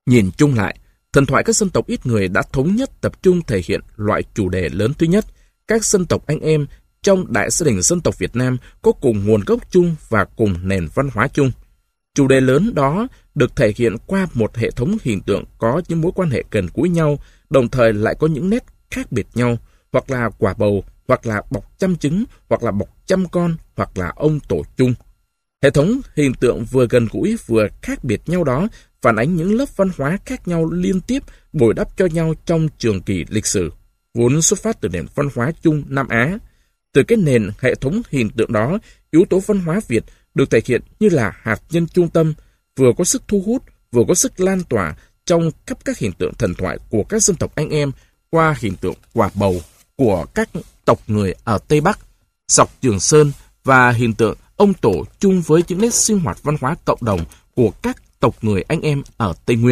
Nhìn chung lại, thần thoại các dân tộc ít người đã thống nhất tập trung thể hiện loại chủ đề lớn thứ nhất. Các dân tộc anh em trong đại gia đình dân tộc Việt Nam có cùng nguồn gốc chung và cùng nền văn hóa chung. Chủ đề lớn đó được thể hiện qua một hệ thống hiện tượng có những mối quan hệ gần gũi nhau, đồng thời lại có những nét khác biệt nhau, hoặc là quả bầu, hoặc là bọc trăm trứng, hoặc là bọc trăm con, hoặc là ông tổ chung. Hệ thống hiện tượng vừa gần gũi vừa khác biệt nhau đó phản ánh những lớp văn hóa khác nhau liên tiếp bồi đắp cho nhau trong trường kỳ lịch sử, vốn xuất phát từ nền văn hóa chung Nam Á. Từ cái nền hệ thống hiện tượng đó, yếu tố văn hóa Việt được thể hiện như là hạt nhân trung tâm, vừa có sức thu hút, vừa có sức lan tỏa trong khắp các hiện tượng thần thoại của các dân tộc anh em qua hiện tượng quả bầu của các tộc người ở Tây Bắc, dọc Trường Sơn và hiện tượng ông tổ chung với những nét sinh hoạt văn hóa cộng đồng của các tộc người anh em ở Tây Nguyên.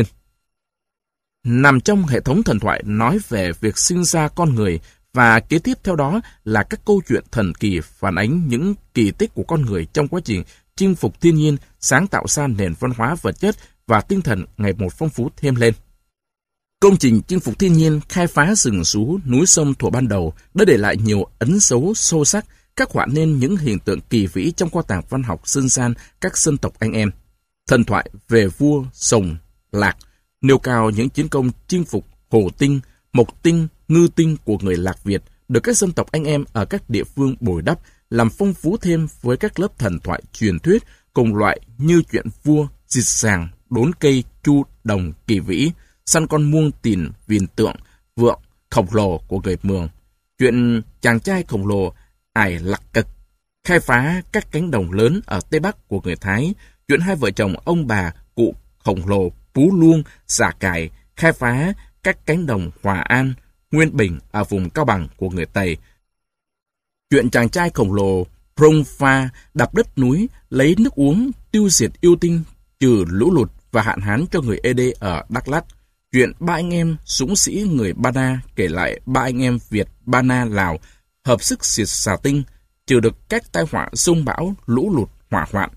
Nằm trong hệ thống thần thoại nói về việc sinh ra con người và kế tiếp theo đó là các câu chuyện thần kỳ phản ánh những kỳ tích của con người trong quá trình chinh phục thiên nhiên, sáng tạo ra nền văn hóa vật chất và tinh thần ngày một phong phú thêm lên. Công trình chinh phục thiên nhiên, khai phá rừng rú, núi sông thuở ban đầu đã để lại nhiều ấn dấu sâu sắc, khắc họa nên những hiện tượng kỳ vĩ trong kho tàng văn học dân gian các dân tộc anh em. Thần thoại về vua Sồng Lạc nêu cao những chiến công chinh phục Hồ Tinh, Mộc Tinh, Ngư Tinh của người Lạc Việt được các dân tộc anh em ở các địa phương bồi đắp, làm phong phú thêm với các lớp thần thoại truyền thuyết cùng loại như chuyện vua Dịch Sàng, đốn cây Chu Đồng kỳ vĩ, săn con muông tìn viền tượng vượng khổng lồ của người Mường, chuyện chàng trai khổng lồ Ải Lạc Cực, khai phá các cánh đồng lớn ở Tây Bắc của người Thái, chuyện hai vợ chồng ông bà cụ khổng lồ Pú Luông Xà Cải, khai phá các cánh đồng Hòa An, Nguyên Bình ở vùng Cao Bằng của người Tây. Chuyện chàng trai khổng lồ Prong Pha đạp đất núi, lấy nước uống, tiêu diệt yêu tinh, trừ lũ lụt và hạn hán cho người Ede ở Đắk Lắk. Chuyện ba anh em dũng sĩ người Ba Na kể lại ba anh em Việt Ba Na Lào hợp sức diệt xà tinh, trừ được các tai họa giông bão, lũ lụt, hỏa hoạn.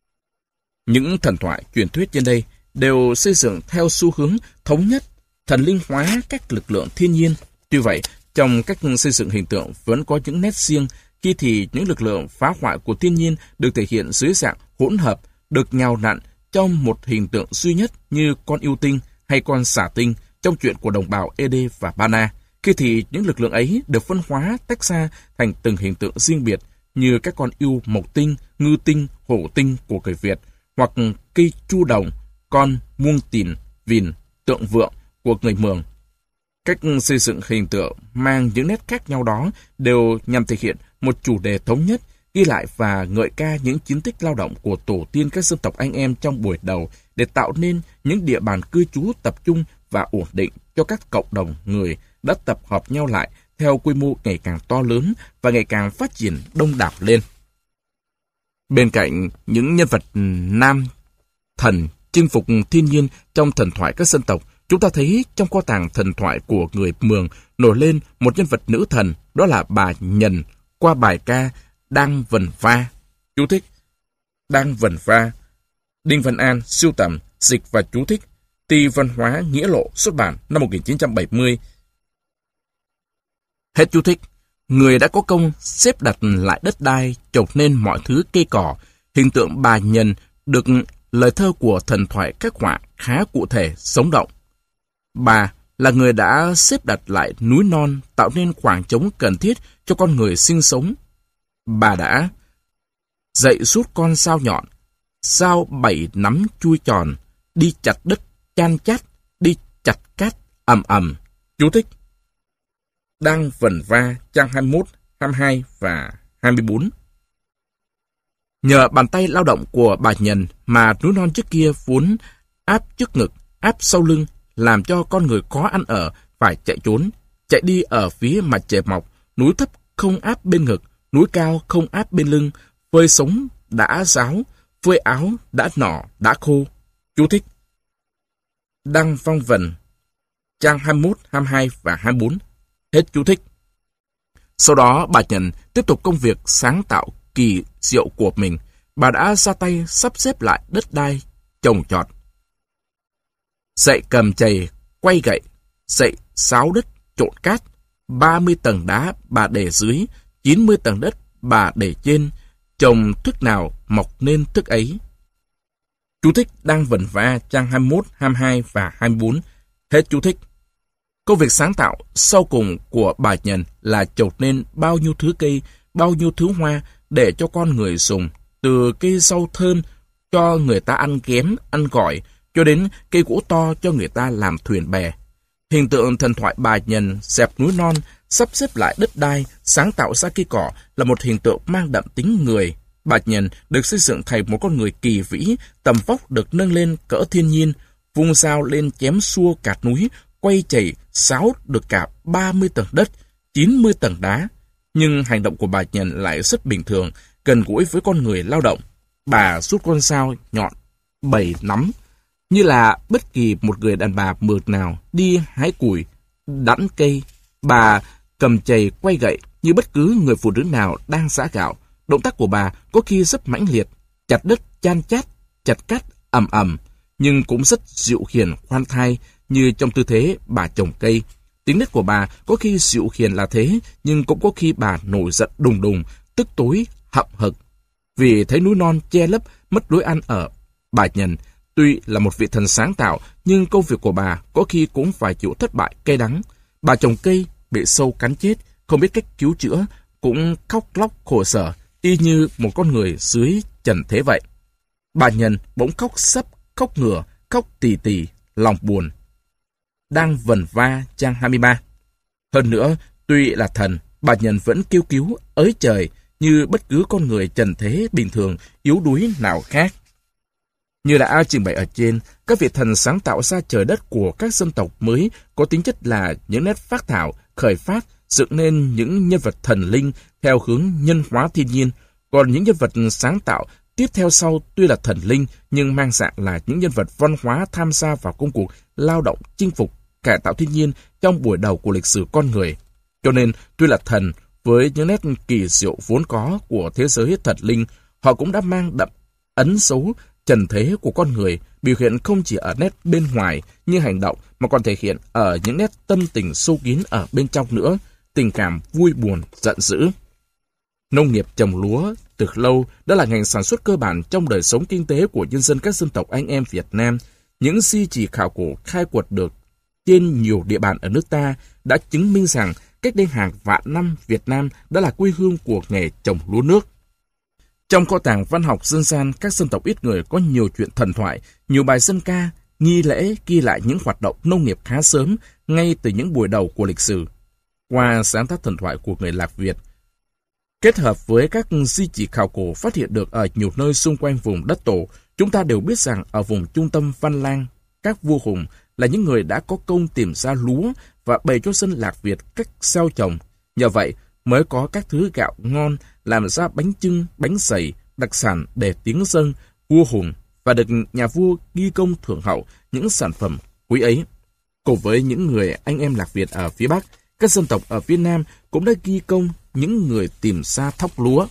Những thần thoại truyền thuyết trên đây đều xây dựng theo xu hướng thống nhất, thần linh hóa các lực lượng thiên nhiên. Tuy vậy, trong cách xây dựng hình tượng vẫn có những nét riêng, khi thì những lực lượng phá hoại của thiên nhiên được thể hiện dưới dạng hỗn hợp, được nhào nặn trong một hình tượng duy nhất như con yêu tinh hay con xà tinh trong chuyện của đồng bào Ede và Ba Na. Khi thì những lực lượng ấy được phân hóa tách ra thành từng hình tượng riêng biệt như các con yêu Mộc Tinh, Ngư Tinh, Hổ Tinh của người Việt, hoặc cây Chu Đồng, con muông tìn, vìn, tượng vượng của người Mường. Cách xây dựng hình tượng mang những nét khác nhau đó đều nhằm thể hiện một chủ đề thống nhất, ghi lại và ngợi ca những chiến tích lao động của tổ tiên các dân tộc anh em trong buổi đầu để tạo nên những địa bàn cư trú tập trung và ổn định cho các cộng đồng người đã tập hợp nhau lại theo quy mô ngày càng to lớn và ngày càng phát triển đông đảo lên. Bên cạnh những nhân vật nam thần chinh phục thiên nhiên trong thần thoại các dân tộc, chúng ta thấy trong kho tàng thần thoại của người Mường nổi lên một nhân vật nữ thần, đó là bà Nhần, qua bài ca Đang Vần Pha. Chú thích: Đang Vần Pha, Đinh Văn An sưu tầm, dịch và chú thích, Ty Văn hóa Nghĩa Lộ xuất bản năm 1970. Hết chú thích. Người đã có công xếp đặt lại đất đai, trồng nên mọi thứ cây cỏ. Hình tượng bà Nhần được lời thơ của thần thoại khắc họa khá cụ thể, sống động. Bà là người đã xếp đặt lại núi non, tạo nên khoảng trống cần thiết cho con người sinh sống. Bà đã dạy rút con dao nhọn, dao 7 nắm chui tròn, đi chặt đất chan chát, đi chặt cát ầm ầm. Chú thích: Đang Vần Va, trang 21, 22 và 24. Nhờ bàn tay lao động của bà Nhần mà núi non trước kia vốn áp trước ngực, áp sau lưng, làm cho con người khó ăn ở phải chạy trốn, chạy đi ở phía mặt trời mọc, núi thấp không áp bên ngực, núi cao không áp bên lưng, phơi sống đã ráo, phơi áo đã nỏ, đã khô. Chú thích: Đăng Phong Vần, trang 21, 22 và 24. Hết chú thích. Sau đó bà Nhần tiếp tục công việc sáng tạo kỳ diệu của mình. Bà đã ra tay sắp xếp lại đất đai, trồng trọt. Sậy cầm chày, quay gậy, sậy xáo đất, trộn cát, 30 tầng đá bà để dưới, 90 tầng đất bà để trên, trồng thức nào mọc nên thức ấy. Chú thích đang vẩn va trang 21, 22 và 24. Hết chú thích. Công việc sáng tạo sau cùng của bà Nhân là chột nên bao nhiêu thứ cây, bao nhiêu thứ hoa để cho con người dùng, từ cây rau thơm cho người ta ăn ghém, ăn gỏi, cho đến cây gỗ to cho người ta làm thuyền bè. Hình tượng thần thoại bà Nhân dẹp núi non, sắp xếp lại đất đai, sáng tạo ra cây cỏ là một hình tượng mang đậm tính người. Bà Nhân được xây dựng thành một con người kỳ vĩ, tầm vóc được nâng lên cỡ thiên nhiên, vung dao lên chém xua cạt núi, quay chày, xáo được cả 30 tầng đất, 90 tầng đá. Nhưng hành động của bà Nhân lại rất bình thường, gần gũi với con người lao động. Bà rút con dao nhọn, 7 nắm, như là bất kỳ một người đàn bà mượt nào đi hái củi, đẵn cây. Bà cầm chày quay gậy như bất cứ người phụ nữ nào đang giã gạo. Động tác của bà có khi rất mãnh liệt, chặt đất chan chát, chặt cát ầm ầm, nhưng cũng rất dịu hiền khoan thai như trong tư thế bà trồng cây. Tính nết của bà có khi dịu hiền là thế, nhưng cũng có khi bà nổi giận đùng đùng, tức tối, hậm hực. Vì thấy núi non che lấp mất lối ăn ở, bà Nhân tuy là một vị thần sáng tạo, nhưng công việc của bà có khi cũng phải chịu thất bại cay đắng. Bà trồng cây bị sâu cắn chết, không biết cách cứu chữa, cũng khóc lóc khổ sở, y như một con người dưới trần thế vậy. Bà Nhân bỗng khóc sấp, khóc ngửa, khóc tì tì, lòng buồn. Đang vẩn va trang 23. Hơn nữa, tuy là thần, bà Nhân vẫn kêu cứu ới trời như bất cứ con người trần thế bình thường yếu đuối nào khác. Như đã trình bày ở trên, các vị thần sáng tạo ra trời đất của các dân tộc mới có tính chất là những nét phác thảo, khởi phát, dựng nên những nhân vật thần linh theo hướng nhân hóa thiên nhiên. Còn những nhân vật sáng tạo tiếp theo sau tuy là thần linh nhưng mang dạng là những nhân vật văn hóa tham gia vào công cuộc lao động chinh phục, cải tạo thiên nhiên trong buổi đầu của lịch sử con người. Cho nên tuy là thần với những nét kỳ diệu vốn có của thế giới thần linh, họ cũng đã mang đậm ấn dấu trần thế của con người, biểu hiện không chỉ ở nét bên ngoài như hành động mà còn thể hiện ở những nét tâm tình sâu kín ở bên trong nữa, tình cảm vui buồn, giận dữ. Nông nghiệp trồng lúa từ lâu đã là ngành sản xuất cơ bản trong đời sống kinh tế của nhân dân các dân tộc anh em Việt Nam. Những di chỉ khảo cổ khai quật được trên nhiều địa bàn ở nước ta đã chứng minh rằng cách đây hàng vạn năm Việt Nam đã là quê hương của nghề trồng lúa nước. Trong kho tàng văn học dân gian các dân tộc ít người có nhiều chuyện thần thoại, nhiều bài dân ca, nghi lễ ghi lại những hoạt động nông nghiệp khá sớm ngay từ những buổi đầu của lịch sử. Qua sáng tác thần thoại của người Lạc Việt, kết hợp với các di chỉ khảo cổ phát hiện được ở nhiều nơi xung quanh vùng đất tổ, chúng ta đều biết rằng ở vùng trung tâm Văn Lang, các vua hùng là những người đã có công tìm ra lúa và bày cho dân Lạc Việt cách gieo trồng. Nhờ vậy mới có các thứ gạo ngon làm ra bánh chưng, bánh xày, đặc sản để tiếng dâng vua hùng và được nhà vua ghi công thưởng hậu những sản phẩm quý ấy. Cùng với những người anh em Lạc Việt ở phía Bắc, các dân tộc ở phía Nam cũng đã ghi công những người tìm ra thóc lúa.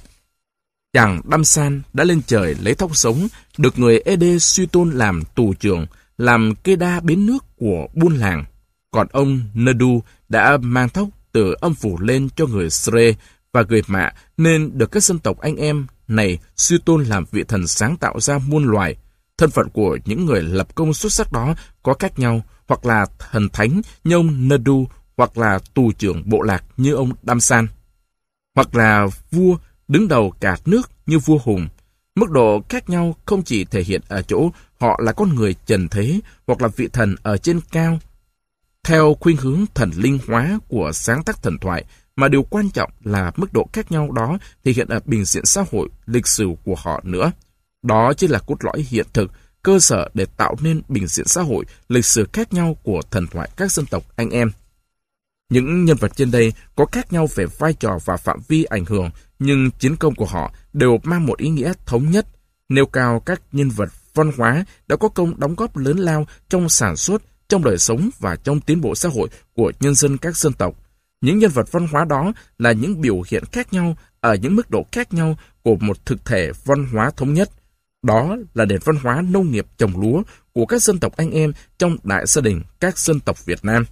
Chàng Đăm San đã lên trời lấy thóc sống, được người Ede suy tôn làm tù trưởng, làm kê đa bến nước của buôn làng. Còn ông Nadu đã mang thóc từ âm phủ lên cho người Sre và người Mạ, nên được các dân tộc anh em này suy tôn làm vị thần sáng tạo ra muôn loài. Thân phận của những người lập công xuất sắc đó có khác nhau, hoặc là thần thánh như ông Nadu, hoặc là tù trưởng bộ lạc như ông Đam San, hoặc là vua đứng đầu cả nước như vua Hùng. Mức độ khác nhau không chỉ thể hiện ở chỗ họ là con người trần thế hoặc là vị thần ở trên cao, theo khuynh hướng thần linh hóa của sáng tác thần thoại, mà điều quan trọng là mức độ khác nhau đó thể hiện ở bình diện xã hội, lịch sử của họ nữa. Đó chính là cốt lõi hiện thực, cơ sở để tạo nên bình diện xã hội, lịch sử khác nhau của thần thoại các dân tộc anh em. Những nhân vật trên đây có khác nhau về vai trò và phạm vi ảnh hưởng, nhưng chiến công của họ đều mang một ý nghĩa thống nhất, nêu cao các nhân vật văn hóa đã có công đóng góp lớn lao trong sản xuất, trong đời sống và trong tiến bộ xã hội của nhân dân các dân tộc. Những nhân vật văn hóa đó là những biểu hiện khác nhau ở những mức độ khác nhau của một thực thể văn hóa thống nhất. Đó là nền văn hóa nông nghiệp trồng lúa của các dân tộc anh em trong đại gia đình các dân tộc Việt Nam.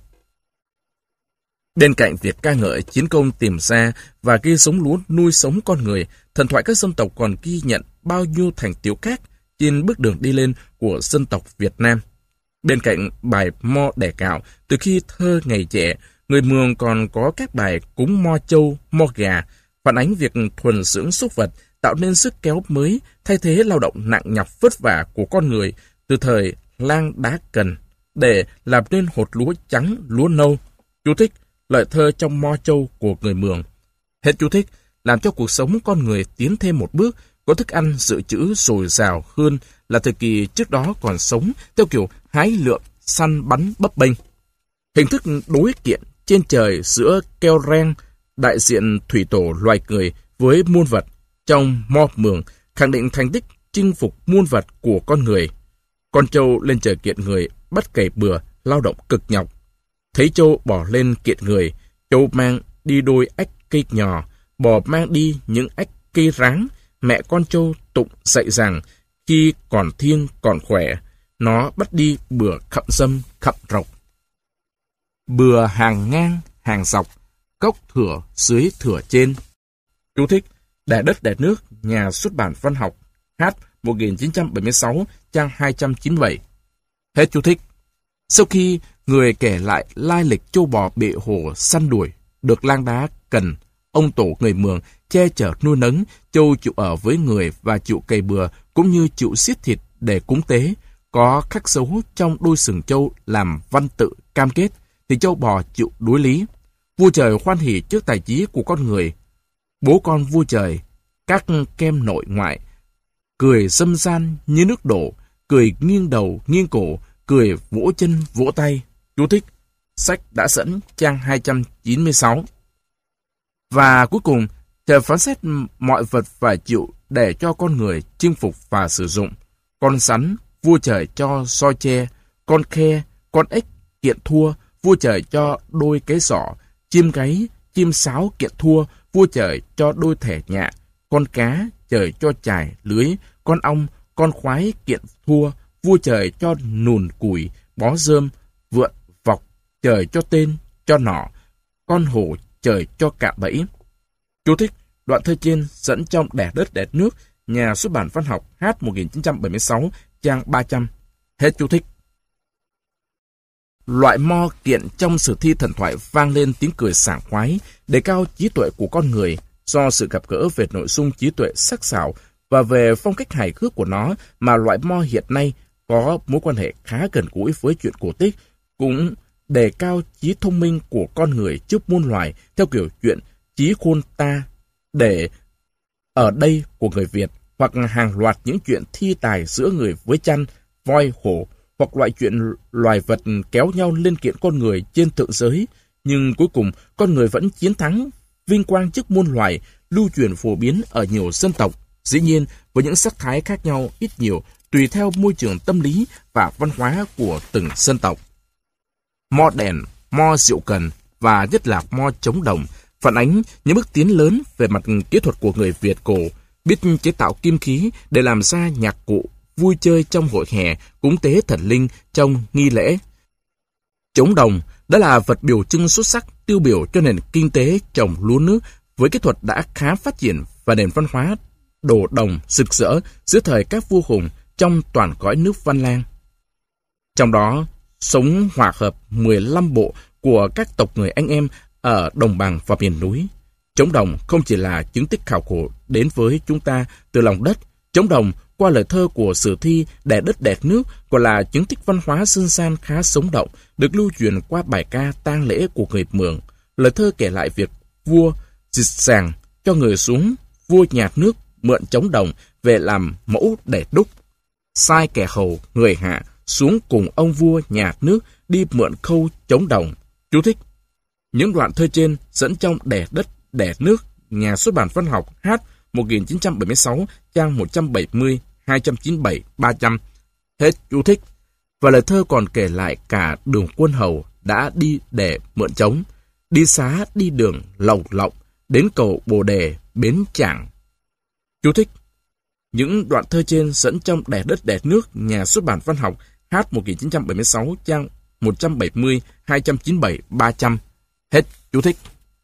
Bên cạnh việc ca ngợi chiến công tìm ra và ghi giống lúa nuôi sống con người, thần thoại các dân tộc còn ghi nhận bao nhiêu thành tựu khác trên bước đường đi lên của dân tộc Việt Nam. Bên cạnh bài Mo đẻ gạo, từ khi thơ ngày trẻ, người Mường còn có các bài cúng mo trâu, mo gà, phản ánh việc thuần dưỡng súc vật, tạo nên sức kéo mới, thay thế lao động nặng nhọc vất vả của con người từ thời lang đá cần, để làm nên hột lúa trắng, lúa nâu. Chú thích: lời thơ trong mo trâu của người Mường. Hết chú thích. Làm cho cuộc sống con người tiến thêm một bước, có thức ăn dự trữ dồi dào hơn là thời kỳ trước đó còn sống theo kiểu hái lượm, săn bắn bấp bênh. Hình thức đối kiện trên trời giữa keo reng, đại diện thủy tổ loài người với muôn vật trong mo Mường, khẳng định thành tích chinh phục muôn vật của con người. Con trâu lên trời kiện người, bắt cày bừa, lao động cực nhọc. Thấy trâu bỏ lên kiện người, trâu mang đi đôi ách cây nhỏ, bò mang đi những ách cây ráng. Mẹ con trâu tụng dạy rằng khi còn thiêng còn khỏe, nó bắt đi bừa khậm dâm khậm rọc. Bừa hàng ngang hàng dọc, cốc thửa dưới thửa trên. Chú thích: Đẻ đất đẻ nước, Nhà xuất bản văn học, H 1976, trang 297. Hết chú thích. Sau khi người kể lại lai lịch châu bò bị hổ săn đuổi, được lang đá cần, ông tổ người Mường che chở nuôi nấng, trâu chịu ở với người và chịu cày bừa, cũng như chịu xiết thịt để cúng tế, có khắc dấu trong đôi sừng trâu làm văn tự cam kết, thì trâu bò chịu đối lý. Vua trời hoan hỉ trước tài trí của con người. Bố con vua trời, các kem nội ngoại, cười dâm gian như nước đổ, cười nghiêng đầu nghiêng cổ, cười vỗ chân vỗ tay. Chú thích: sách đã dẫn, trang 296. Và cuối cùng, trời phán xét mọi vật phải chịu để cho con người chinh phục và sử dụng. Con sắn, vua trời cho soi che; con khe, con ếch kiện thua, vua trời cho đôi cái giỏ; chim gáy, chim sáo kiện thua, vua trời cho đôi thẻ nhạ; con cá, trời cho chài lưới; con ong, con khoái kiện thua, vua trời cho nùn củi, bó rơm; vượn, vọc, trời cho tên, cho nỏ; con hổ, trời cho cạm bẫy. Chú thích: đoạn thơ trên dẫn trong Đẻ đất đẻ nước, Nhà xuất bản văn học, H 1976, trang 300. Hết chú thích. Loại mo kiện trong sử thi thần thoại vang lên tiếng cười sảng khoái, đề cao trí tuệ của con người, do sự gặp gỡ về nội dung trí tuệ sắc sảo và về phong cách hài hước của nó mà loại mo hiện nay có mối quan hệ khá gần gũi với chuyện cổ tích, cũng đề cao trí thông minh của con người trước muôn loài theo kiểu chuyện trí khôn ta để ở đây của người Việt, hoặc hàng loạt những chuyện thi tài giữa người với chăn, voi, hổ, hoặc loại chuyện loài vật kéo nhau lên kiện con người trên thượng giới. Nhưng cuối cùng, con người vẫn chiến thắng, vinh quang trước muôn loài, lưu truyền phổ biến ở nhiều dân tộc, dĩ nhiên với những sắc thái khác nhau ít nhiều, tùy theo môi trường tâm lý và văn hóa của từng dân tộc. Mo đèn, mo rượu cần và nhất là mo trống đồng phản ánh những bước tiến lớn về mặt kỹ thuật của người Việt cổ, biết chế tạo kim khí để làm ra nhạc cụ, vui chơi trong hội hè, cúng tế thần linh trong nghi lễ. Trống đồng đã là vật biểu trưng xuất sắc tiêu biểu cho nền kinh tế trồng lúa nước với kỹ thuật đã khá phát triển và nền văn hóa đồ đồng rực rỡ giữa thời các vua hùng trong toàn cõi nước Văn Lang. Trong đó, sống hòa hợp 15 bộ của các tộc người anh em ở đồng bằng và miền núi. Trống đồng không chỉ là chứng tích khảo cổ đến với chúng ta từ lòng đất. Trống đồng qua lời thơ của sử thi Đẻ đất đẻ nước còn là chứng tích văn hóa dân gian khá sống động, được lưu truyền qua bài ca tang lễ của người Mường. Lời thơ kể lại việc vua dịch sàng cho người xuống, vua nhạt nước mượn trống đồng về làm mẫu để đúc, sai kẻ hầu người hạ xuống cùng ông vua nhạt nước đi mượn khâu trống đồng. Chú thích: những đoạn thơ trên dẫn trong Đẻ đất đẻ nước, Nhà xuất bản văn học, H 1976, trang 170, 297, 300. Hết chú thích. Và lời thơ còn kể lại cả đường quân hầu đã đi để mượn trống, đi xá đi đường lồng lộng, đến cầu Bồ Đề, bến Trảng. Chú thích. Những đoạn thơ trên dẫn trong Đẻ đất đẻ nước, Nhà xuất bản Văn học, H 1976, trang 170, 297, 300. Hết chú thích.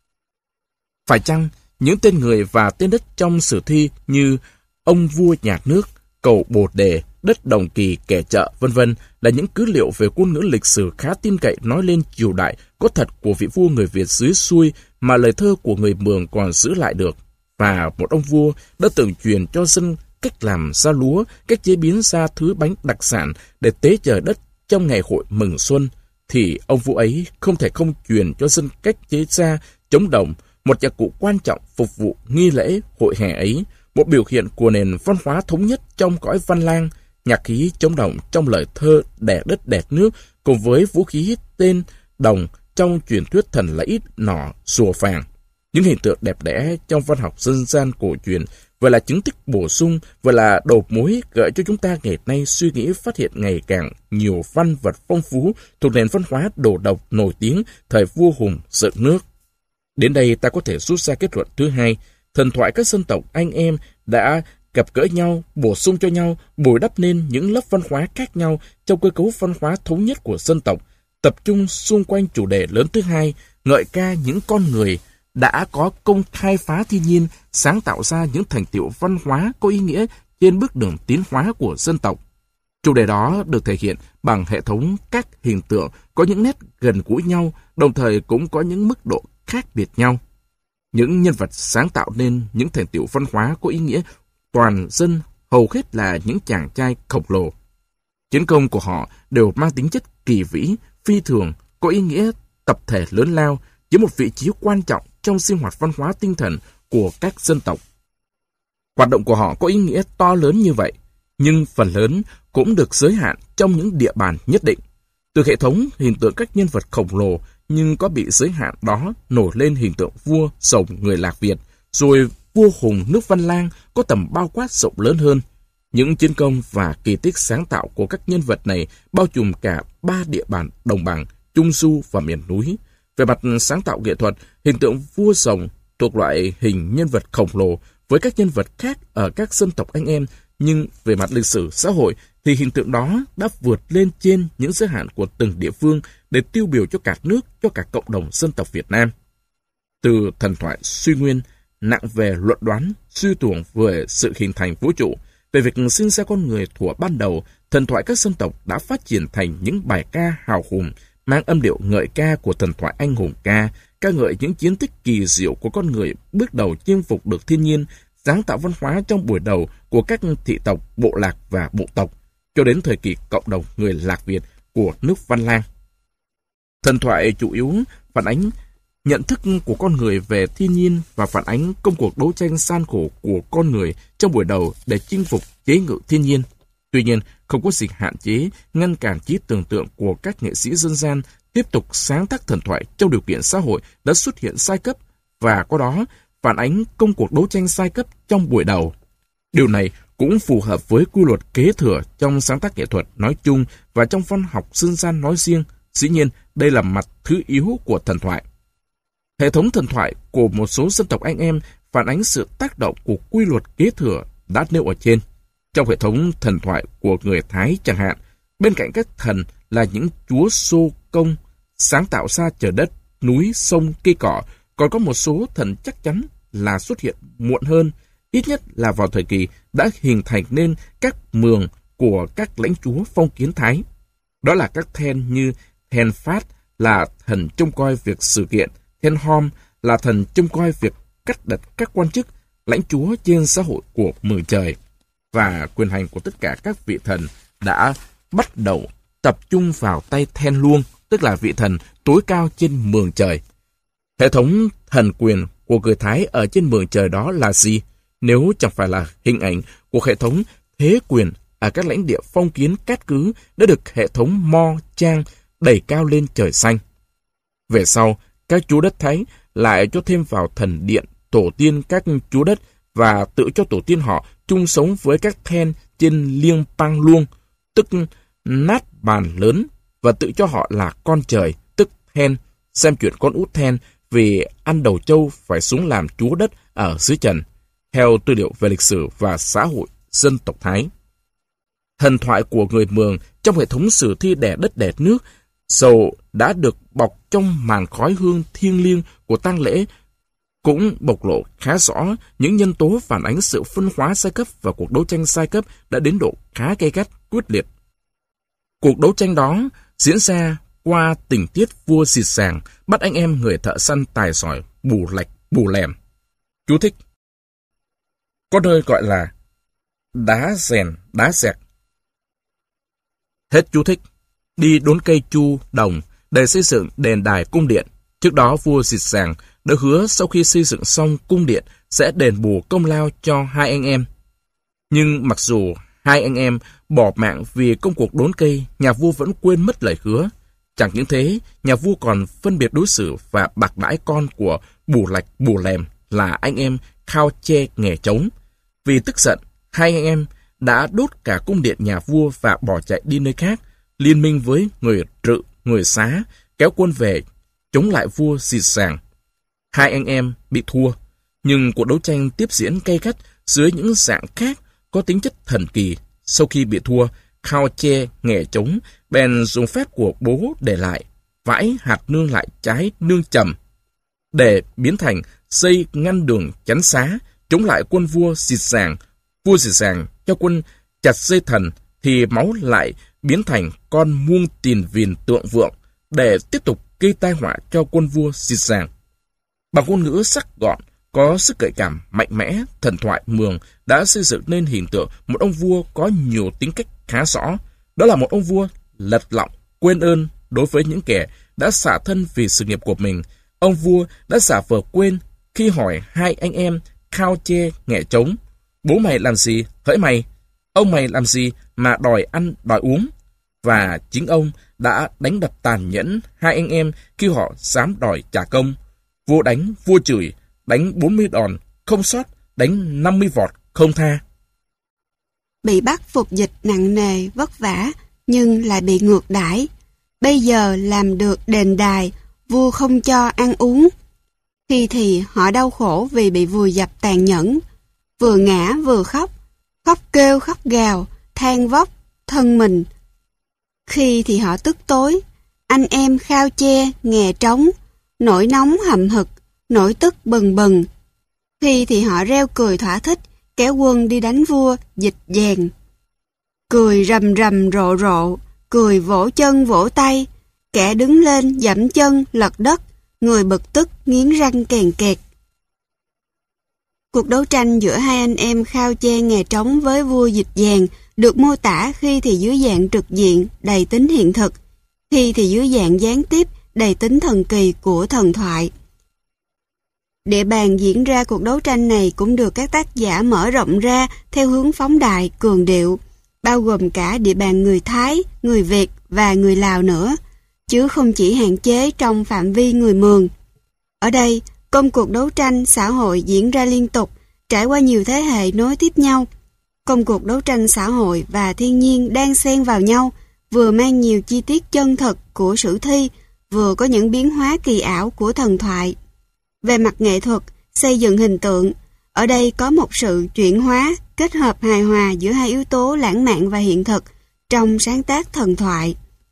Phải chăng những tên người và tên đất trong sử thi như ông vua nhà nước, cầu Bồ Đề, đất Đồng Kỳ, kẻ chợ, vân vân là những cứ liệu về ngôn ngữ lịch sử khá tin cậy nói lên triều đại có thật của vị vua người Việt dưới xuôi mà lời thơ của người Mường còn giữ lại được? Và một ông vua đã từng truyền cho dân cách làm ra lúa, cách chế biến ra thứ bánh đặc sản để tế trời đất trong ngày hội mừng xuân, thì ông vua ấy không thể không truyền cho dân cách chế ra trống đồng, một nhạc cụ quan trọng phục vụ nghi lễ hội hè ấy, một biểu hiện của nền văn hóa thống nhất trong cõi văn lang. Nhạc khí trống đồng trong lời thơ Đẻ đất đẻ nước cùng với vũ khí tên đồng trong truyền thuyết thần lẫy nỏ rùa phàng. Những hình tượng đẹp đẽ trong văn học dân gian cổ truyền vừa là chứng tích bổ sung, vừa là đầu mối gợi cho chúng ta ngày nay suy nghĩ phát hiện ngày càng nhiều văn vật phong phú thuộc nền văn hóa đồ độc nổi tiếng thời vua Hùng dựng nước. Đến đây ta có thể rút ra kết luận thứ hai: thần thoại các dân tộc anh em đã gặp gỡ nhau, bổ sung cho nhau, bồi đắp nên những lớp văn hóa khác nhau trong cơ cấu văn hóa thống nhất của dân tộc, tập trung xung quanh chủ đề lớn thứ hai, ngợi ca những con người đã có công khai phá thiên nhiên, sáng tạo ra những thành tựu văn hóa có ý nghĩa trên bước đường tiến hóa của dân tộc. Chủ đề đó được thể hiện bằng hệ thống các hình tượng có những nét gần gũi nhau, đồng thời cũng có những mức độ khác biệt nhau. Những nhân vật sáng tạo nên những thành tựu văn hóa có ý nghĩa toàn dân hầu hết là những chàng trai khổng lồ. Chiến công của họ đều mang tính chất kỳ vĩ, phi thường, có ý nghĩa tập thể lớn lao, với một vị trí quan trọng trong sinh hoạt văn hóa tinh thần của các dân tộc. Hoạt động của họ có ý nghĩa to lớn như vậy, nhưng phần lớn cũng được giới hạn trong những địa bàn nhất định. Từ hệ thống hình tượng các nhân vật khổng lồ nhưng có bị giới hạn đó nổi lên hình tượng vua rồng người Lạc Việt, rồi vua Hùng nước Văn Lang có tầm bao quát rộng lớn hơn. Những chiến công và kỳ tích sáng tạo của các nhân vật này bao trùm cả 3 địa bàn đồng bằng, trung du và miền núi. Về mặt sáng tạo nghệ thuật, hình tượng vua rồng thuộc loại hình nhân vật khổng lồ với các nhân vật khác ở các dân tộc anh em, nhưng về mặt lịch sử xã hội thì hình tượng đó đã vượt lên trên những giới hạn của từng địa phương để tiêu biểu cho cả nước, cho cả cộng đồng dân tộc Việt Nam. Từ thần thoại suy nguyên, nặng về luận đoán, suy tưởng về sự hình thành vũ trụ, về việc sinh ra con người thuở ban đầu, thần thoại các dân tộc đã phát triển thành những bài ca hào hùng, mang âm điệu ngợi ca của thần thoại anh hùng ca, ca ngợi những chiến tích kỳ diệu của con người bước đầu chinh phục được thiên nhiên, sáng tạo văn hóa trong buổi đầu của các thị tộc, bộ lạc và bộ tộc, cho đến thời kỳ cộng đồng người Lạc Việt của nước Văn Lang. Thần thoại chủ yếu phản ánh nhận thức của con người về thiên nhiên và phản ánh công cuộc đấu tranh gian khổ của con người trong buổi đầu để chinh phục chế ngự thiên nhiên. Tuy nhiên, không có gì hạn chế, ngăn cản trí tưởng tượng của các nghệ sĩ dân gian tiếp tục sáng tác thần thoại trong điều kiện xã hội đã xuất hiện giai cấp và qua đó phản ánh công cuộc đấu tranh giai cấp trong buổi đầu. Điều này cũng phù hợp với quy luật kế thừa trong sáng tác nghệ thuật nói chung và trong văn học dân gian nói riêng. Dĩ nhiên, đây là mặt thứ yếu của thần thoại. Hệ thống thần thoại của một số dân tộc anh em phản ánh sự tác động của quy luật kế thừa đã nêu ở trên. Trong hệ thống thần thoại của người Thái chẳng hạn, bên cạnh các thần là những chúa Sô Công sáng tạo ra trời đất, núi, sông, cây cỏ, còn có một số thần chắc chắn là xuất hiện muộn hơn, ít nhất là vào thời kỳ đã hình thành nên các mường của các lãnh chúa phong kiến Thái. Đó là các then như Then Phát là thần trông coi việc sự kiện, Then Hom là thần trông coi việc cắt đặt các quan chức, lãnh chúa trên xã hội của mười trời. Và quyền hành của tất cả các vị thần đã bắt đầu tập trung vào tay Then Luông, tức là vị thần tối cao trên mường trời. Hệ thống thần quyền của người Thái ở trên mường trời đó là gì, nếu chẳng phải là hình ảnh của hệ thống thế quyền ở các lãnh địa phong kiến cát cứ đã được hệ thống Mo Trang đẩy cao lên trời xanh. Về sau, các chúa đất Thái lại cho thêm vào thần điện tổ tiên các chúa đất và tự cho tổ tiên họ chung sống với các then trên liêng pang luông, tức nát bàn lớn, và tự cho họ là con trời, tức Then, xem chuyện con út Then vì ăn đầu trâu phải xuống làm chúa đất ở dưới trần. Theo tư liệu về lịch sử và xã hội dân tộc Thái. Thần thoại của người Mường trong hệ thống sử thi đẻ đất đẻ nước, dầu đã được bọc trong màn khói hương thiêng liêng của tang lễ, cũng bộc lộ khá rõ những nhân tố phản ánh sự phân hóa giai cấp và cuộc đấu tranh giai cấp đã đến độ khá gay gắt, quyết liệt. Cuộc đấu tranh đó diễn ra qua tình tiết vua Xịt Sàng bắt anh em người thợ săn tài giỏi Bù Lèm. Chú thích: có nơi gọi là đá rèn, đá dẹt. Hết chú thích. Đi đốn cây chu, đồng để xây dựng đền đài cung điện. Trước đó vua Xịt Sàng đã hứa sau khi xây dựng xong cung điện sẽ đền bù công lao cho hai anh em. Nhưng mặc dù hai anh em bỏ mạng vì công cuộc đốn cây, nhà vua vẫn quên mất lời hứa. Chẳng những thế, nhà vua còn phân biệt đối xử và bạc đãi con của Bù Lèm là anh em Khao Che nghề trống. Vì tức giận, hai anh em đã đốt cả cung điện nhà vua và bỏ chạy đi nơi khác, liên minh với người Rự, người Xá, kéo quân về chống lại vua Xịt Sàng. Hai anh em bị thua, nhưng cuộc đấu tranh tiếp diễn gay gắt dưới những dạng khác có tính chất thần kỳ. Sau khi bị thua, Khao Che nghề trống bèn dùng phép của bố để lại, vãi hạt nương lại trái nương trầm để biến thành dây ngăn đường chắn xá chống lại quân vua Xịt Sàng. Vua Xịt Sàng cho quân chặt dây thần thì máu lại biến thành con muông tiền vìn tượng vượng để tiếp tục gây tai họa cho quân vua Xịt Sàng. Bằng ngôn ngữ sắc gọn, có sức gợi cảm mạnh mẽ, thần thoại Mường đã xây dựng nên hình tượng một ông vua có nhiều tính cách khá rõ. Đó là một ông vua lật lọng, quên ơn đối với những kẻ đã xả thân vì sự nghiệp của mình. Ông vua đã giả vờ quên khi hỏi hai anh em Khao Che nghề trống: bố mày làm gì hỡi mày? Ông mày làm gì mà đòi ăn đòi uống? Và chính ông đã đánh đập tàn nhẫn hai anh em khi họ dám đòi trả công. Vua đánh, vua chửi, đánh 40 đòn không sót, đánh 50 vọt không tha. Bị bắt phục dịch nặng nề, vất vả, nhưng lại bị ngược đãi. Bây giờ làm được đền đài, vua không cho ăn uống. Khi thì họ đau khổ vì bị vùi dập tàn nhẫn, vừa ngã vừa khóc, khóc kêu khóc gào, than vóc thân mình. Khi thì họ tức tối, anh em Khao Che nghề trống, nổi nóng hậm hực, nổi tức bừng bừng. Khi thì họ reo cười thỏa thích, kéo quân đi đánh vua Dịch Dèn. Cười rầm rầm rộ rộ, cười vỗ chân vỗ tay, kẻ đứng lên giẫm chân lật đất, người bực tức nghiến răng kèn kẹt. Cuộc đấu tranh giữa hai anh em Khao Che nghề trống với vua Dịch Dèn được mô tả khi thì dưới dạng trực diện đầy tính hiện thực, khi thì dưới dạng gián tiếp đầy tính thần kỳ của thần thoại. Địa bàn diễn ra cuộc đấu tranh này cũng được các tác giả mở rộng ra theo hướng phóng đại, cường điệu, bao gồm cả địa bàn người Thái, người Việt và người Lào nữa, chứ không chỉ hạn chế trong phạm vi người Mường. Ở đây, công cuộc đấu tranh xã hội diễn ra liên tục, trải qua nhiều thế hệ nối tiếp nhau. Công cuộc đấu tranh xã hội và thiên nhiên đang xen vào nhau, vừa mang nhiều chi tiết chân thực của sử thi, vừa có những biến hóa kỳ ảo của thần thoại. Về mặt nghệ thuật, xây dựng hình tượng, ở đây có một sự chuyển hóa, kết hợp hài hòa giữa hai yếu tố lãng mạn và hiện thực trong sáng tác thần thoại.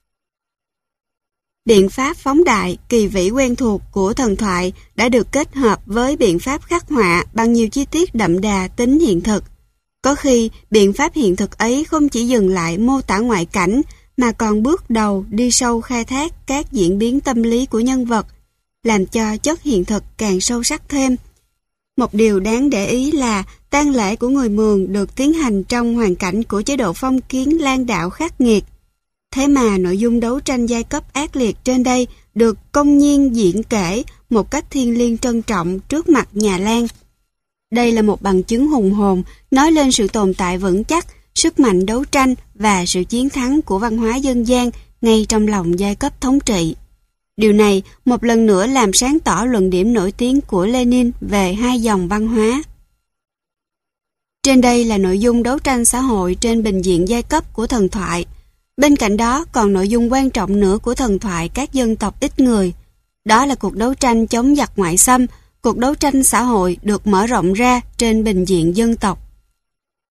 Biện pháp phóng đại, kỳ vĩ quen thuộc của thần thoại đã được kết hợp với biện pháp khắc họa bằng nhiều chi tiết đậm đà tính hiện thực. Có khi, biện pháp hiện thực ấy không chỉ dừng lại mô tả ngoại cảnh, mà còn bước đầu đi sâu khai thác các diễn biến tâm lý của nhân vật, làm cho chất hiện thực càng sâu sắc thêm. Một điều đáng để ý là tang lễ của người Mường được tiến hành trong hoàn cảnh của chế độ phong kiến lan đạo khắc nghiệt. Thế mà nội dung đấu tranh giai cấp ác liệt trên đây được công nhiên diễn kể một cách thiêng liêng trân trọng trước mặt nhà Lan. Đây là một bằng chứng hùng hồn nói lên sự tồn tại vững chắc, sức mạnh đấu tranh và sự chiến thắng của văn hóa dân gian ngay trong lòng giai cấp thống trị. Điều này một lần nữa làm sáng tỏ luận điểm nổi tiếng của Lenin về hai dòng văn hóa. Trên đây là nội dung đấu tranh xã hội trên bình diện giai cấp của thần thoại. Bên cạnh đó còn nội dung quan trọng nữa của thần thoại các dân tộc ít người. Đó là cuộc đấu tranh chống giặc ngoại xâm, cuộc đấu tranh xã hội được mở rộng ra trên bình diện dân tộc.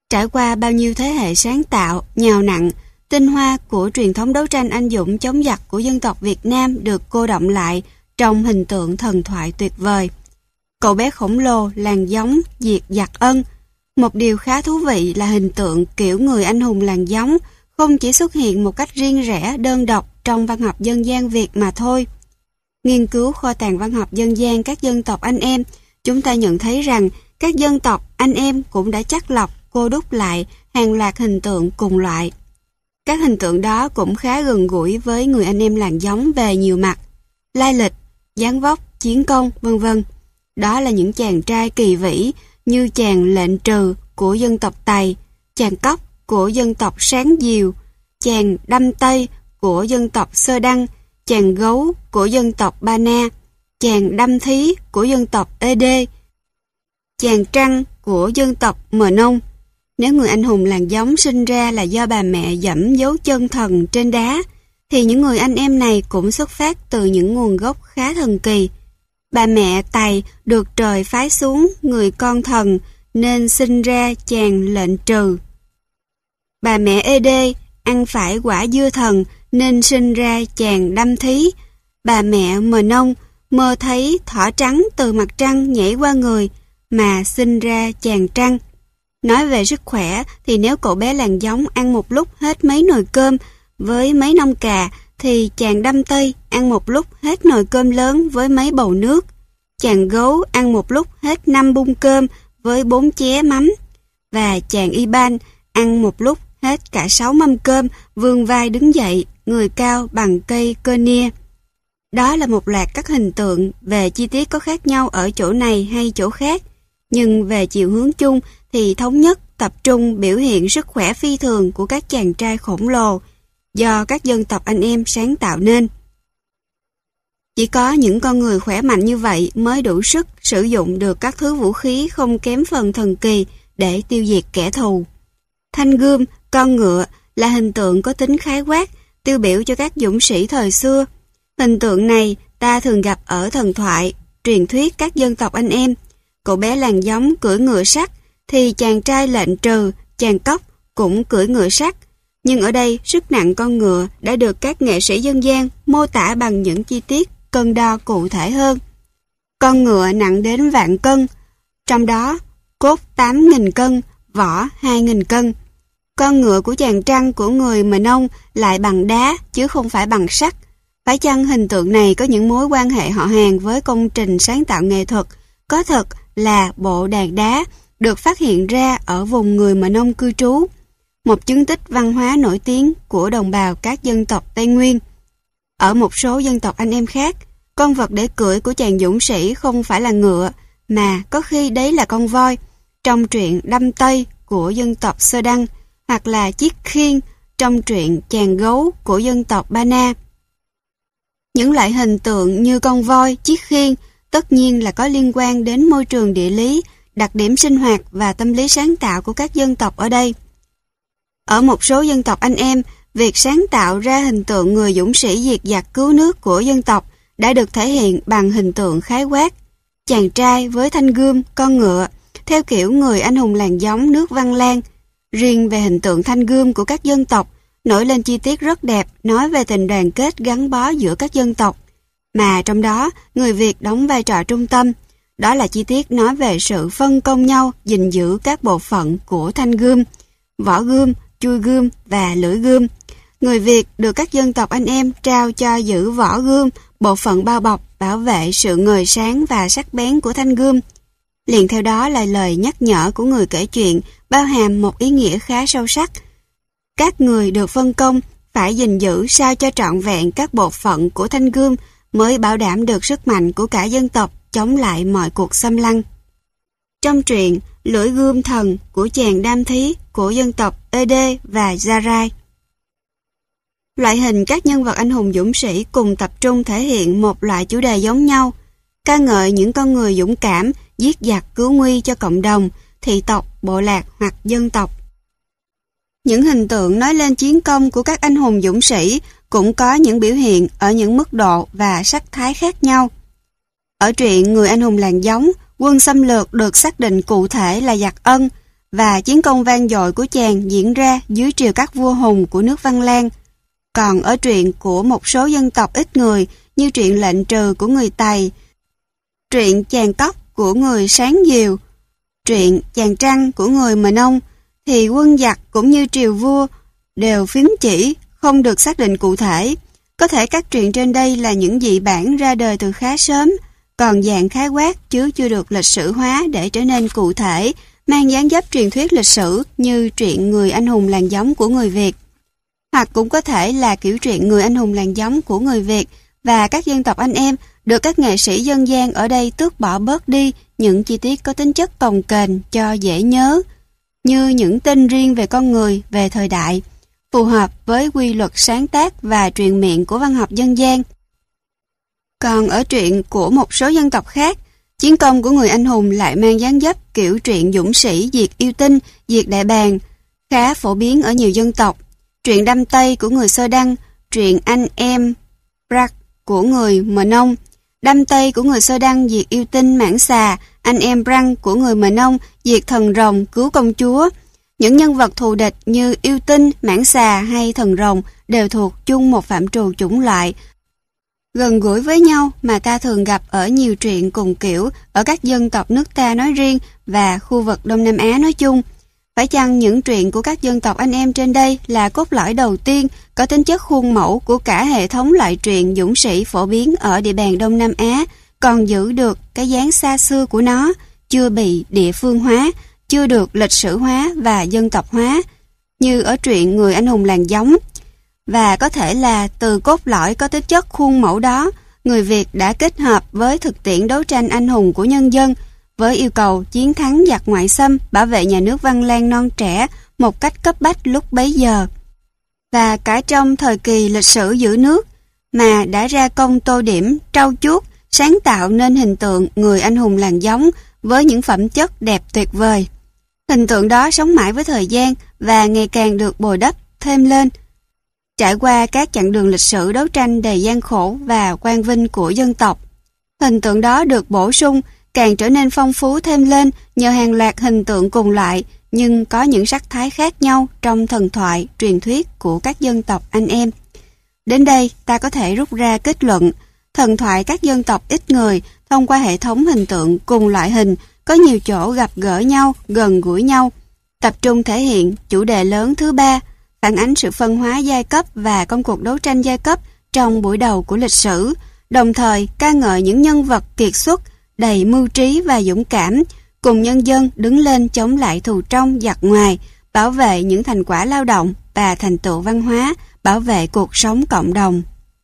Trải qua bao nhiêu thế hệ sáng tạo, nhào nặn, tinh hoa của truyền thống đấu tranh anh dũng chống giặc của dân tộc Việt Nam được cô đọng lại trong hình tượng thần thoại tuyệt vời. Cậu bé khổng lồ làng Gióng diệt giặc Ân. Một điều khá thú vị là hình tượng kiểu người anh hùng làng Gióng không chỉ xuất hiện một cách riêng rẽ đơn độc trong văn học dân gian Việt mà thôi. Nghiên cứu kho tàng văn học dân gian các dân tộc anh em, chúng ta nhận thấy rằng các dân tộc anh em cũng đã chắt lọc, cô đúc lại hàng loạt hình tượng cùng loại. Các hình tượng đó cũng khá gần gũi với người anh em làng Gióng về nhiều mặt, lai lịch, dáng vóc, chiến công, vân vân. Đó là những chàng trai kỳ vĩ như chàng Lệnh Trừ của dân tộc Tày, chàng Cóc của dân tộc Sáng Diều, chàng Đâm Tây của dân tộc Sơ Đăng, chàng Gấu của dân tộc Ba Na, chàng Đâm Thí của dân tộc Ê Đê, chàng Trăng của dân tộc Mờ Nông. Nếu người anh hùng làng Gióng sinh ra là do bà mẹ dẫm dấu chân thần trên đá, thì những người anh em này cũng xuất phát từ những nguồn gốc khá thần kỳ. Bà mẹ Tày được trời phái xuống người con thần nên sinh ra chàng Lệnh Trừ. Bà mẹ Ê Đê ăn phải quả dưa thần nên sinh ra chàng Đâm Thí. Bà mẹ Mờ Nông mơ thấy thỏ trắng từ mặt trăng nhảy qua người mà sinh ra chàng Trăng. Nói về sức khỏe thì nếu cậu bé làng Gióng ăn một lúc hết mấy nồi cơm với mấy nông cà, thì chàng Đâm Tây ăn một lúc hết nồi cơm lớn với mấy bầu nước. Chàng Gấu ăn một lúc hết 5 bung cơm với 4 ché mắm. Và chàng Y Ban ăn một lúc hết cả 6 mâm cơm, vươn vai đứng dậy, người cao bằng cây cơ nia. Đó là một loạt các hình tượng, về chi tiết có khác nhau ở chỗ này hay chỗ khác, nhưng về chiều hướng chung thì thống nhất tập trung biểu hiện sức khỏe phi thường của các chàng trai khổng lồ do các dân tộc anh em sáng tạo nên. Chỉ có những con người khỏe mạnh như vậy mới đủ sức sử dụng được các thứ vũ khí không kém phần thần kỳ để tiêu diệt kẻ thù. Thanh gươm, con ngựa là hình tượng có tính khái quát, tiêu biểu cho các dũng sĩ thời xưa. Hình tượng này ta thường gặp ở thần thoại, truyền thuyết các dân tộc anh em. Cậu bé làng Gióng cưỡi ngựa sắt, thì chàng trai Lệnh Trừ, chàng Cóc cũng cưỡi ngựa sắt. Nhưng ở đây sức nặng con ngựa đã được các nghệ sĩ dân gian mô tả bằng những chi tiết cân đo cụ thể hơn. Con ngựa nặng đến vạn cân, trong đó cốt 8.000 cân, vỏ 2.000 cân. Con ngựa của chàng Trăng của người Mờ Nông lại bằng đá chứ không phải bằng sắt. Phải chăng hình tượng này có những mối quan hệ họ hàng với công trình sáng tạo nghệ thuật có thật là bộ đàn đá được phát hiện ra ở vùng người Mờ Nông cư trú, một chứng tích văn hóa nổi tiếng của đồng bào các dân tộc Tây Nguyên. Ở một số dân tộc anh em khác, con vật để cưỡi của chàng dũng sĩ không phải là ngựa, mà có khi đấy là con voi, trong truyện Đâm Tây của dân tộc Sơ Đăng, hoặc là chiếc khiên trong truyện Chàng Gấu của dân tộc Ba Na. Những loại hình tượng như con voi, chiếc khiên tất nhiên là có liên quan đến môi trường địa lý, đặc điểm sinh hoạt và tâm lý sáng tạo của các dân tộc ở đây. Ở một số dân tộc anh em, việc sáng tạo ra hình tượng người dũng sĩ diệt giặc cứu nước của dân tộc đã được thể hiện bằng hình tượng khái quát. Chàng trai với thanh gươm, con ngựa, theo kiểu người anh hùng làng Gióng nước Văn Lang. Riêng về hình tượng thanh gươm của các dân tộc, nổi lên chi tiết rất đẹp nói về tình đoàn kết gắn bó giữa các dân tộc, mà trong đó người Việt đóng vai trò trung tâm. Đó là chi tiết nói về sự phân công nhau gìn giữ các bộ phận của thanh gươm, vỏ gươm, chui gươm và lưỡi gươm. Người Việt được các dân tộc anh em trao cho giữ vỏ gươm, bộ phận bao bọc, bảo vệ sự ngời sáng và sắc bén của thanh gươm. Liền theo đó là lời nhắc nhở của người kể chuyện, bao hàm một ý nghĩa khá sâu sắc. Các người được phân công phải gìn giữ sao cho trọn vẹn các bộ phận của thanh gươm mới bảo đảm được sức mạnh của cả dân tộc chống lại mọi cuộc xâm lăng. Trong truyện Lưỡi Gươm Thần của chàng Đam Thí của dân tộc Ê Đê và Gia Rai, loại hình các nhân vật anh hùng dũng sĩ cùng tập trung thể hiện một loại chủ đề giống nhau, ca ngợi những con người dũng cảm, giết giặc cứu nguy cho cộng đồng, thị tộc, bộ lạc hoặc dân tộc. Những hình tượng nói lên chiến công của các anh hùng dũng sĩ cũng có những biểu hiện ở những mức độ và sắc thái khác nhau. Ở truyện Người anh hùng làng Gióng, quân xâm lược được xác định cụ thể là giặc Ân, và chiến công vang dội của chàng diễn ra dưới triều các vua hùng của nước Văn Lang. Còn ở truyện của một số dân tộc ít người như truyện Lệnh Trừ của người Tày, truyện Chàng Cóc của người Sáng Diều, truyện Chàng Trăng của người Mờ Nông, thì quân giặc cũng như triều vua đều phím chỉ, không được xác định cụ thể. Có thể các truyện trên đây là những dị bản ra đời từ khá sớm, còn dạng khái quát chứ chưa được lịch sử hóa để trở nên cụ thể, mang dáng dấp truyền thuyết lịch sử như truyện Người Anh Hùng Làng Giống của người Việt. Hoặc cũng có thể là kiểu truyện Người Anh Hùng Làng Giống của người Việt và các dân tộc anh em được các nghệ sĩ dân gian ở đây tước bỏ bớt đi những chi tiết có tính chất cồng kềnh cho dễ nhớ, như những tên riêng về con người, về thời đại, phù hợp với quy luật sáng tác và truyền miệng của văn học dân gian. Còn ở truyện của một số dân tộc khác, chiến công của người anh hùng lại mang dáng dấp kiểu truyện dũng sĩ diệt yêu tinh, diệt đại bàng, khá phổ biến ở nhiều dân tộc. Truyện Đâm Tây của người Sơ Đăng, truyện Anh Em Brak của người Mờ Nông, Đâm Tây của người Sơ Đăng diệt yêu tinh mãng xà, Anh Em Brăng của người Mờ Nông diệt thần rồng cứu công chúa. Những nhân vật thù địch như yêu tinh, mãng xà hay thần rồng đều thuộc chung một phạm trù chủng loại, gần gũi với nhau mà ta thường gặp ở nhiều truyện cùng kiểu ở các dân tộc nước ta nói riêng và khu vực Đông Nam Á nói chung. Phải chăng những truyện của các dân tộc anh em trên đây là cốt lõi đầu tiên có tính chất khuôn mẫu của cả hệ thống loại truyện dũng sĩ phổ biến ở địa bàn Đông Nam Á, còn giữ được cái dáng xa xưa của nó, chưa bị địa phương hóa, chưa được lịch sử hóa và dân tộc hóa, như ở truyện Người Anh Hùng Làng Giống. Và có thể là từ cốt lõi có tính chất khuôn mẫu đó, người Việt đã kết hợp với thực tiễn đấu tranh anh hùng của nhân dân, với yêu cầu chiến thắng giặc ngoại xâm, bảo vệ nhà nước Văn Lang non trẻ một cách cấp bách lúc bấy giờ. Và cả trong thời kỳ lịch sử giữ nước, mà đã ra công tô điểm, trau chuốt, sáng tạo nên hình tượng người anh hùng làng Giống với những phẩm chất đẹp tuyệt vời. Hình tượng đó sống mãi với thời gian và ngày càng được bồi đắp thêm lên. Trải qua các chặng đường lịch sử đấu tranh đầy gian khổ và quang vinh của dân tộc, hình tượng đó được bổ sung, càng trở nên phong phú thêm lên nhờ hàng loạt hình tượng cùng loại nhưng có những sắc thái khác nhau trong thần thoại, truyền thuyết của các dân tộc anh em. Đến đây ta có thể rút ra kết luận, thần thoại các dân tộc ít người thông qua hệ thống hình tượng cùng loại hình có nhiều chỗ gặp gỡ nhau, gần gũi nhau, tập trung thể hiện chủ đề lớn thứ ba, phản ánh sự phân hóa giai cấp và công cuộc đấu tranh giai cấp trong buổi đầu của lịch sử, đồng thời ca ngợi những nhân vật kiệt xuất, đầy mưu trí và dũng cảm, cùng nhân dân đứng lên chống lại thù trong giặc ngoài, bảo vệ những thành quả lao động và thành tựu văn hóa, bảo vệ cuộc sống cộng đồng.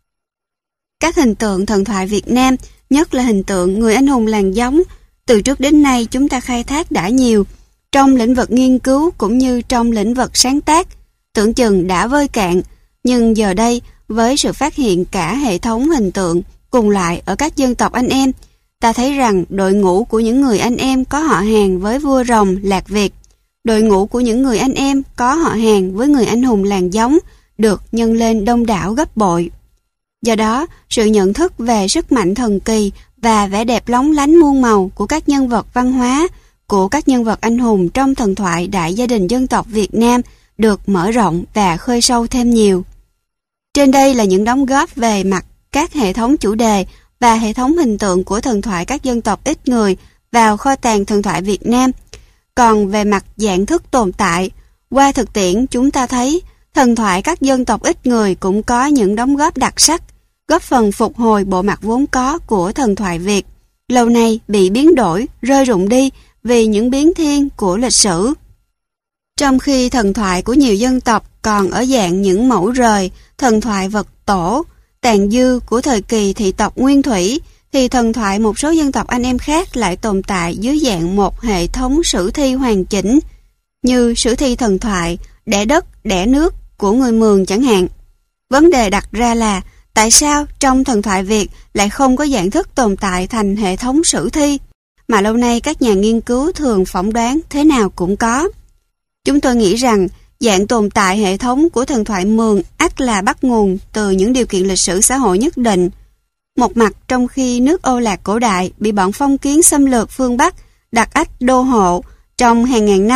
Các hình tượng thần thoại Việt Nam, nhất là hình tượng người anh hùng làng Giống, từ trước đến nay chúng ta khai thác đã nhiều, trong lĩnh vực nghiên cứu cũng như trong lĩnh vực sáng tác, tưởng chừng đã vơi cạn, nhưng giờ đây, với sự phát hiện cả hệ thống hình tượng cùng loại ở các dân tộc anh em, ta thấy rằng đội ngũ của những người anh em có họ hàng với vua rồng Lạc Việt, đội ngũ của những người anh em có họ hàng với người anh hùng làng Giống được nhân lên đông đảo gấp bội. Do đó, sự nhận thức về sức mạnh thần kỳ và vẻ đẹp lóng lánh muôn màu của các nhân vật văn hóa, của các nhân vật anh hùng trong thần thoại đại gia đình dân tộc Việt Nam được mở rộng và khơi sâu thêm nhiều. Trên đây là những đóng góp về mặt các hệ thống chủ đề và hệ thống hình tượng của thần thoại các dân tộc ít người vào kho tàng thần thoại Việt Nam. Còn về mặt dạng thức tồn tại, qua thực tiễn chúng ta thấy thần thoại các dân tộc ít người cũng có những đóng góp đặc sắc, góp phần phục hồi bộ mặt vốn có của thần thoại Việt, lâu nay bị biến đổi, rơi rụng đi vì những biến thiên của lịch sử. Trong khi thần thoại của nhiều dân tộc còn ở dạng những mẫu rời, thần thoại vật tổ, tàn dư của thời kỳ thị tộc Nguyên Thủy, thì thần thoại một số dân tộc anh em khác lại tồn tại dưới dạng một hệ thống sử thi hoàn chỉnh, như sử thi thần thoại, đẻ đất, đẻ nước của người Mường chẳng hạn. Vấn đề đặt ra là tại sao trong thần thoại Việt lại không có dạng thức tồn tại thành hệ thống sử thi, mà lâu nay các nhà nghiên cứu thường phỏng đoán thế nào cũng có. Chúng tôi nghĩ rằng dạng tồn tại hệ thống của thần thoại Mường ắt là bắt nguồn từ những điều kiện lịch sử xã hội nhất định. Một mặt, trong khi nước Âu Lạc cổ đại bị bọn phong kiến xâm lược phương Bắc đặt ách đô hộ trong hàng ngàn năm,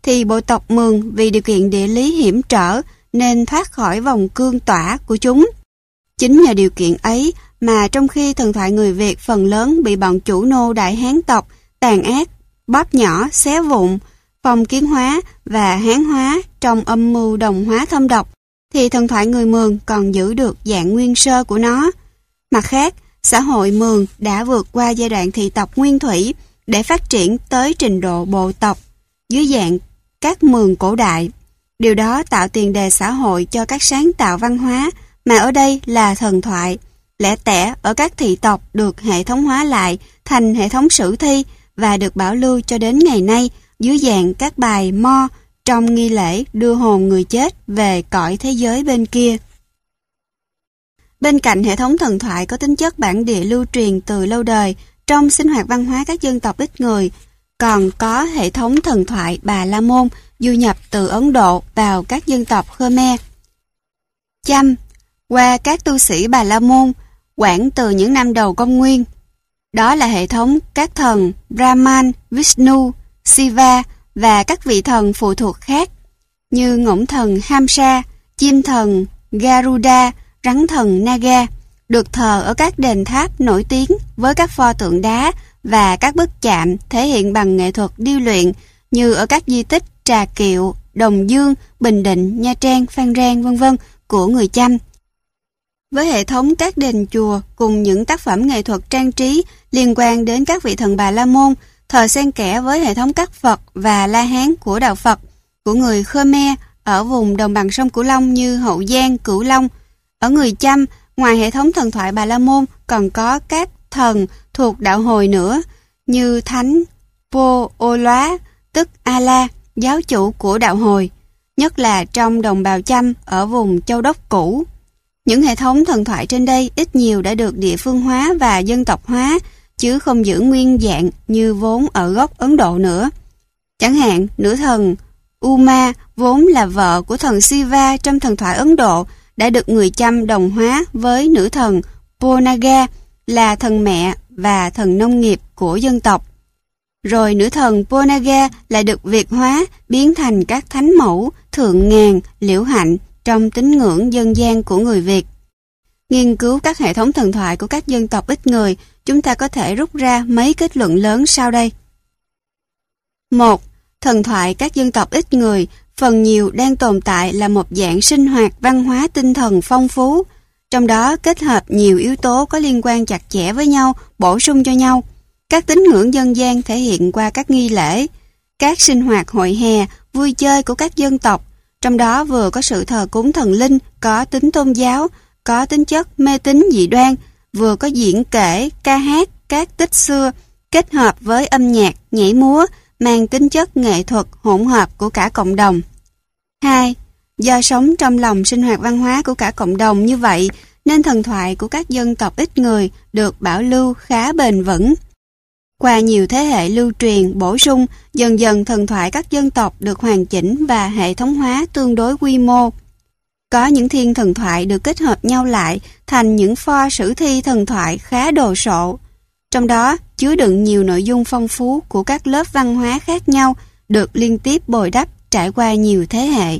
thì bộ tộc Mường vì điều kiện địa lý hiểm trở nên thoát khỏi vòng cương tỏa của chúng. Chính nhờ điều kiện ấy mà trong khi thần thoại người Việt phần lớn bị bọn chủ nô Đại Hán tộc tàn ác, bóp nhỏ, xé vụn, phong kiến hóa và hán hóa trong âm mưu đồng hóa thâm độc, thì thần thoại người Mường còn giữ được dạng nguyên sơ của nó. Mặt khác, xã hội Mường đã vượt qua giai đoạn thị tộc nguyên thủy để phát triển tới trình độ bộ tộc dưới dạng các Mường cổ đại. Điều đó tạo tiền đề xã hội cho các sáng tạo văn hóa, mà ở đây là thần thoại. Lẻ tẻ ở các thị tộc được hệ thống hóa lại thành hệ thống sử thi và được bảo lưu cho đến ngày nay dưới dạng các bài mo trong nghi lễ đưa hồn người chết về cõi thế giới bên kia. Bên cạnh hệ thống thần thoại có tính chất bản địa lưu truyền từ lâu đời trong sinh hoạt văn hóa các dân tộc ít người, còn có hệ thống thần thoại Bà La Môn du nhập từ Ấn Độ vào các dân tộc Khmer. Chăm qua các tu sĩ Bà La Môn khoảng từ những năm đầu công nguyên. Đó là hệ thống các thần Brahman, Vishnu, Shiva và các vị thần phụ thuộc khác như ngỗng thần Hamsa, chim thần Garuda, rắn thần Naga, được thờ ở các đền tháp nổi tiếng với các pho tượng đá và các bức chạm thể hiện bằng nghệ thuật điêu luyện như ở các di tích Trà Kiệu, Đồng Dương, Bình Định, Nha Trang, Phan Rang v.v. của người Chăm. Với hệ thống các đền chùa cùng những tác phẩm nghệ thuật trang trí liên quan đến các vị thần Bà La Môn, thờ xen kẽ với hệ thống các Phật và La Hán của đạo Phật của người Khmer ở vùng đồng bằng sông Cửu Long như Hậu Giang, Cửu Long. Ở người Chăm, ngoài hệ thống thần thoại Bà La Môn còn có các thần thuộc đạo Hồi nữa như Thánh Po Ô Loá, tức A-la, giáo chủ của đạo Hồi, nhất là trong đồng bào Chăm ở vùng Châu Đốc cũ. Những hệ thống thần thoại trên đây ít nhiều đã được địa phương hóa và dân tộc hóa, chứ không giữ nguyên dạng như vốn ở gốc Ấn Độ nữa. Chẳng hạn, nữ thần Uma vốn là vợ của thần Shiva trong thần thoại Ấn Độ đã được người Chăm đồng hóa với nữ thần Ponaga là thần mẹ và thần nông nghiệp của dân tộc. Rồi nữ thần Ponaga lại được Việt hóa biến thành các thánh mẫu, thượng ngàn, liễu hạnh trong tín ngưỡng dân gian của người Việt. Nghiên cứu các hệ thống thần thoại của các dân tộc ít người, chúng ta có thể rút ra mấy kết luận lớn sau đây. 1. Thần thoại các dân tộc ít người phần nhiều đang tồn tại là một dạng sinh hoạt văn hóa tinh thần phong phú, trong đó kết hợp nhiều yếu tố có liên quan chặt chẽ với nhau, bổ sung cho nhau. Các tín ngưỡng dân gian thể hiện qua các nghi lễ, các sinh hoạt hội hè, vui chơi của các dân tộc, trong đó vừa có sự thờ cúng thần linh, có tính tôn giáo, có tính chất mê tín dị đoan, vừa có diễn kể, ca hát, các tích xưa, kết hợp với âm nhạc, nhảy múa, mang tính chất nghệ thuật hỗn hợp của cả cộng đồng. 2. Do sống trong lòng sinh hoạt văn hóa của cả cộng đồng như vậy, nên thần thoại của các dân tộc ít người được bảo lưu khá bền vững. Qua nhiều thế hệ lưu truyền, bổ sung, dần dần thần thoại các dân tộc được hoàn chỉnh và hệ thống hóa tương đối quy mô. Có những thiên thần thoại được kết hợp nhau lại thành những pho sử thi thần thoại khá đồ sộ. Trong đó chứa đựng nhiều nội dung phong phú của các lớp văn hóa khác nhau được liên tiếp bồi đắp trải qua nhiều thế hệ.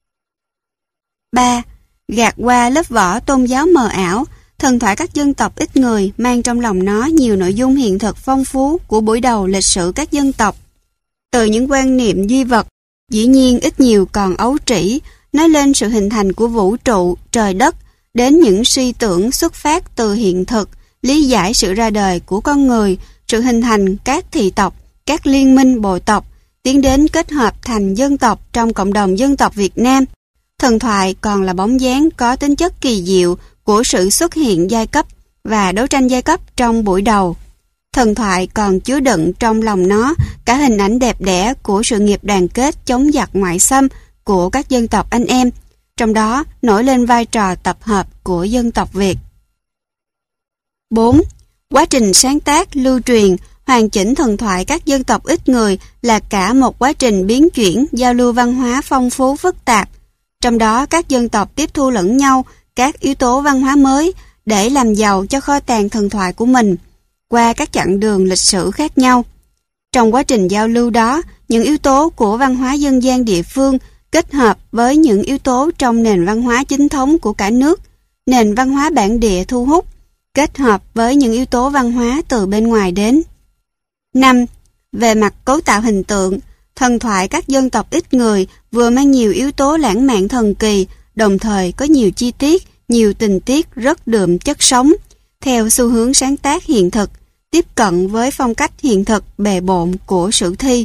3. Gạt qua lớp vỏ tôn giáo mờ ảo, thần thoại các dân tộc ít người mang trong lòng nó nhiều nội dung hiện thực phong phú của buổi đầu lịch sử các dân tộc. Từ những quan niệm duy vật, dĩ nhiên ít nhiều còn ấu trĩ, nói lên sự hình thành của vũ trụ, trời đất, đến những suy tưởng xuất phát từ hiện thực, lý giải sự ra đời của con người, sự hình thành các thị tộc, các liên minh bộ tộc, tiến đến kết hợp thành dân tộc trong cộng đồng dân tộc Việt Nam. Thần thoại còn là bóng dáng có tính chất kỳ diệu của sự xuất hiện giai cấp và đấu tranh giai cấp trong buổi đầu. Thần thoại còn chứa đựng trong lòng nó cả hình ảnh đẹp đẽ của sự nghiệp đoàn kết chống giặc ngoại xâm của các dân tộc anh em, trong đó nổi lên vai trò tập hợp của dân tộc Việt. 4. Quá trình sáng tác, lưu truyền, hoàn chỉnh thần thoại các dân tộc ít người là cả một quá trình biến chuyển, giao lưu văn hóa phong phú phức tạp. Trong đó các dân tộc tiếp thu lẫn nhau các yếu tố văn hóa mới để làm giàu cho kho tàng thần thoại của mình qua các chặng đường lịch sử khác nhau. Trong quá trình giao lưu đó, những yếu tố của văn hóa dân gian địa phương kết hợp với những yếu tố trong nền văn hóa chính thống của cả nước, nền văn hóa bản địa thu hút, kết hợp với những yếu tố văn hóa từ bên ngoài đến. 5. Về mặt cấu tạo hình tượng, thần thoại các dân tộc ít người vừa mang nhiều yếu tố lãng mạn thần kỳ, đồng thời có nhiều chi tiết, nhiều tình tiết rất đượm chất sống, theo xu hướng sáng tác hiện thực, tiếp cận với phong cách hiện thực bề bộn của sử thi.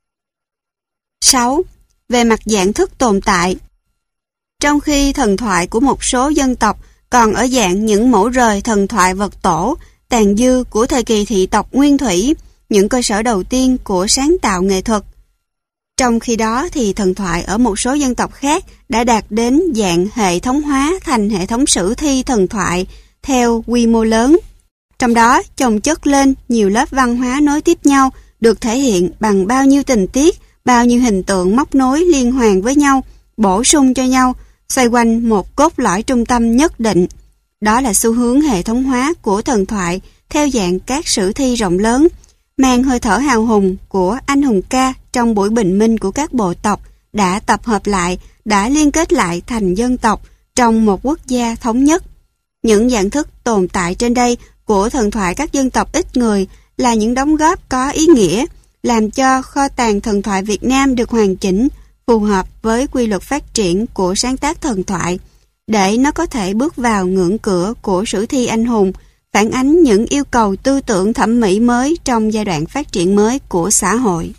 6. Về mặt dạng thức tồn tại, trong khi thần thoại của một số dân tộc còn ở dạng những mẫu rời thần thoại vật tổ, tàn dư của thời kỳ thị tộc nguyên thủy, những cơ sở đầu tiên của sáng tạo nghệ thuật. Trong khi đó thì thần thoại ở một số dân tộc khác đã đạt đến dạng hệ thống hóa thành hệ thống sử thi thần thoại theo quy mô lớn. Trong đó chồng chất lên nhiều lớp văn hóa nối tiếp nhau, được thể hiện bằng bao nhiêu tình tiết, bao nhiêu hình tượng móc nối liên hoàn với nhau, bổ sung cho nhau, xoay quanh một cốt lõi trung tâm nhất định. Đó là xu hướng hệ thống hóa của thần thoại theo dạng các sử thi rộng lớn, mang hơi thở hào hùng của anh hùng ca trong buổi bình minh của các bộ tộc đã tập hợp lại, đã liên kết lại thành dân tộc trong một quốc gia thống nhất. Những dạng thức tồn tại trên đây của thần thoại các dân tộc ít người là những đóng góp có ý nghĩa, làm cho kho tàng thần thoại Việt Nam được hoàn chỉnh, phù hợp với quy luật phát triển của sáng tác thần thoại, để nó có thể bước vào ngưỡng cửa của sử thi anh hùng, phản ánh những yêu cầu tư tưởng thẩm mỹ mới trong giai đoạn phát triển mới của xã hội.